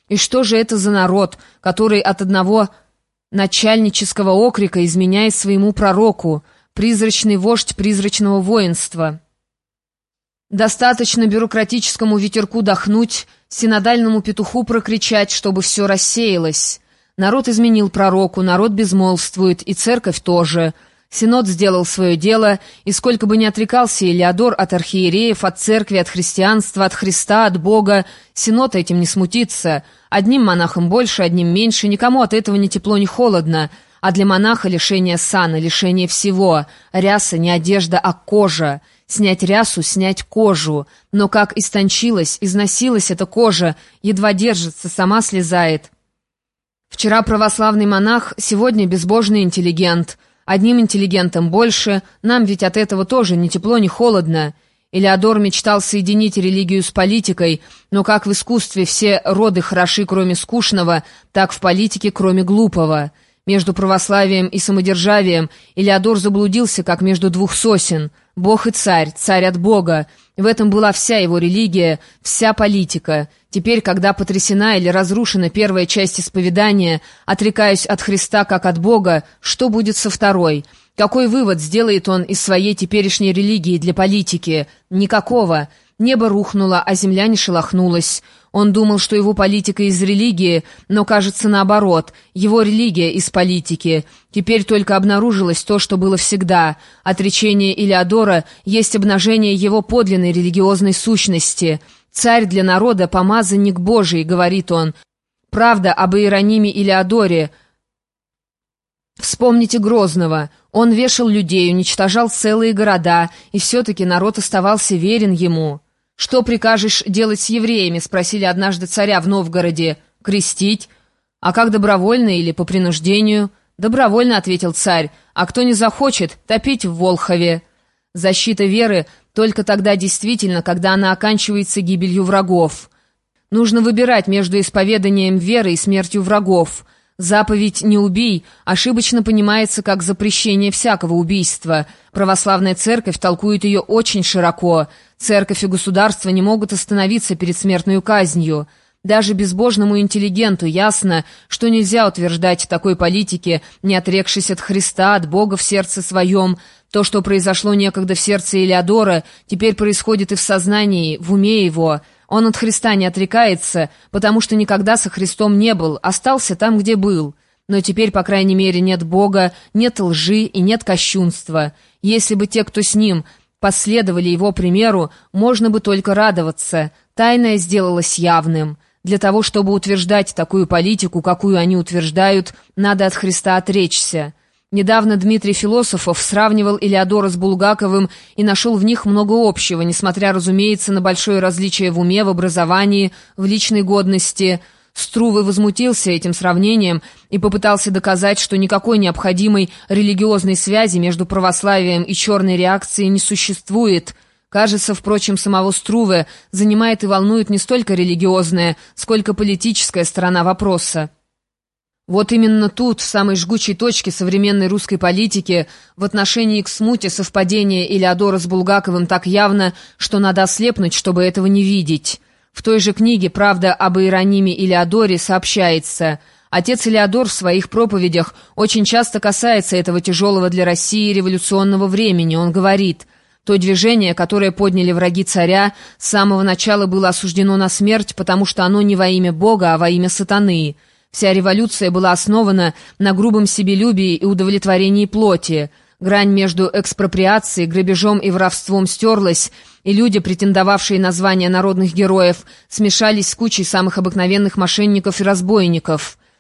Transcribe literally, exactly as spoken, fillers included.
И что же это за народ, который от одного начальнического окрика изменяет своему пророку, призрачный вождь призрачного воинства? Достаточно бюрократическому ветерку дохнуть, синодальному петуху прокричать, чтобы все рассеялось. Народ изменил пророку, народ безмолвствует, и церковь тоже. Синод сделал свое дело, и сколько бы ни отрекался Илеодор от архиереев, от церкви, от христианства, от Христа, от Бога, Синод этим не смутится. Одним монахам больше, одним меньше, никому от этого ни тепло, ни холодно. А для монаха лишение сана, лишение всего. Ряса не одежда, а кожа. Снять рясу, снять кожу. Но как истончилась, износилась эта кожа, едва держится, сама слезает. Вчера православный монах, сегодня безбожный интеллигент. Одним интеллигентом больше, нам ведь от этого тоже ни тепло, ни холодно. Илеодор мечтал соединить религию с политикой, но как в искусстве все роды хороши, кроме скучного, так в политике, кроме глупого. Между православием и самодержавием Илеодор заблудился, как между двух сосен. Бог и царь, царь от Бога. В этом была вся его религия, вся политика. Теперь, когда потрясена или разрушена первая часть исповедания, отрекаясь от Христа как от Бога, что будет со второй? Какой вывод сделает он из своей теперешней религии для политики? Никакого. Небо рухнуло, а земля не шелохнулась. Он думал, что его политика из религии, но, кажется, наоборот, его религия из политики. Теперь только обнаружилось то, что было всегда. Отречение Илеодора есть обнажение его подлинной религиозной сущности. «Царь для народа, помазанник Божий», — говорит он. Правда об Иерониме Илеодоре. Вспомните Грозного. Он вешал людей, уничтожал целые города, и все-таки народ оставался верен ему. «Что прикажешь делать с евреями?» — спросили однажды царя в Новгороде. «Крестить? А как добровольно или по принуждению?» «Добровольно», — ответил царь. «А кто не захочет, топить в Волхове». Защита веры только тогда действительно, когда она оканчивается гибелью врагов. Нужно выбирать между исповеданием веры и смертью врагов. Заповедь «не убий» ошибочно понимается как запрещение всякого убийства. Православная церковь толкует ее очень широко. Церковь и государство не могут остановиться перед смертной казнью. Даже безбожному интеллигенту ясно, что нельзя утверждать такой политике, не отрекшись от Христа, от Бога в сердце своем. То, что произошло некогда в сердце Илеодора, теперь происходит и в сознании, в уме его. Он от Христа не отрекается, потому что никогда со Христом не был, остался там, где был. Но теперь, по крайней мере, нет Бога, нет лжи и нет кощунства. Если бы те, кто с ним, последовали его примеру, можно бы только радоваться. Тайное сделалось явным. Для того, чтобы утверждать такую политику, какую они утверждают, надо от Христа отречься. Недавно Дмитрий Философов сравнивал Илеодора с Булгаковым и нашел в них много общего, несмотря, разумеется, на большое различие в уме, в образовании, в личной годности. Струве возмутился этим сравнением и попытался доказать, что никакой необходимой религиозной связи между православием и черной реакцией не существует. Кажется, впрочем, самого Струве занимает и волнует не столько религиозная, сколько политическая сторона вопроса. Вот именно тут, в самой жгучей точке современной русской политики, в отношении к смуте совпадение Илеодора с Булгаковым так явно, что надо ослепнуть, чтобы этого не видеть. В той же книге «Правда об Иерониме Илеодоре» сообщается: отец Илеодор в своих проповедях очень часто касается этого тяжелого для России революционного времени. Он говорит: «То движение, которое подняли враги царя, с самого начала было осуждено на смерть, потому что оно не во имя Бога, а во имя сатаны». Вся революция была основана на грубом себелюбии и удовлетворении плоти. Грань между экспроприацией, грабежом и воровством стерлась, и люди, претендовавшие на звание народных героев, смешались с кучей самых обыкновенных мошенников и разбойников.